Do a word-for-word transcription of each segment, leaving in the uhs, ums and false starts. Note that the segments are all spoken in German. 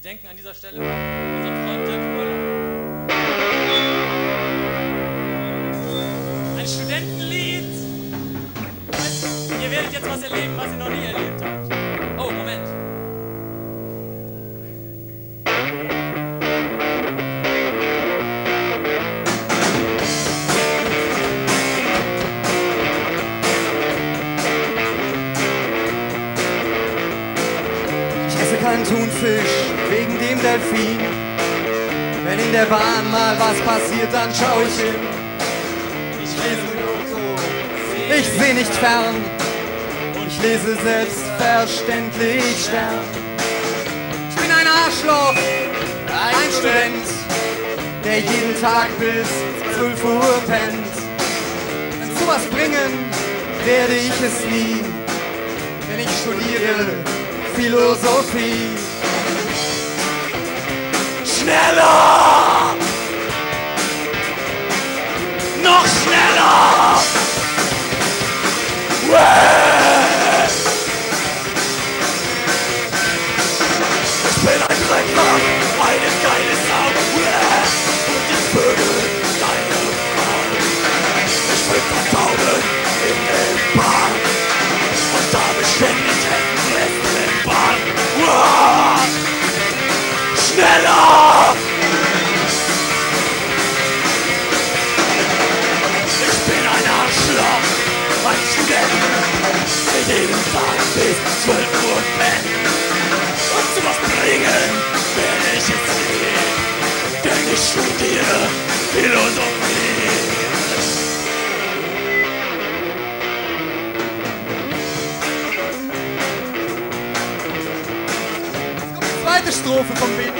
denken an dieser Stelle an unseren Freund Dirk Müller. Ein Studentenlied. Ihr werdet jetzt was erleben, was ihr noch nie erlebt habt. Oh, Moment. Kein Thunfisch wegen dem Delfin. Wenn in der Bahn mal was passiert, dann schau ich hin. Ich lese so, ich seh nicht fern. Ich lese selbstverständlich Stern. Ich bin ein Arschloch, ein Student, der jeden Tag bis zwölf Uhr pennt. Wenn zu was bringen, werde ich es nie, denn ich studiere Philosophie. Schneller! Noch schneller! Uäh! Ich bin ein Dreckmann, eine geile Sau. Uäh! Und ich vögel deine Frau. Ich bin verdauert in den Bahn und da beständig Essen im Bahn. Uah! Schneller! Ich bin ein Arschloch, ein Student, der jeden Tag bis zwölf Uhr pennt. Und zu was bringen werde ich es nie, denn ich studiere Philosophie. Zweite Strophe vom Beat.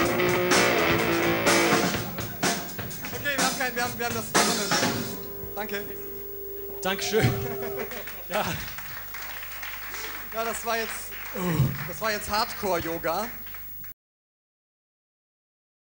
Okay, wir haben kein, wir haben, wir haben das. Danke. Dankeschön. Ja. Ja, das war jetzt, das war jetzt Hardcore-Yoga.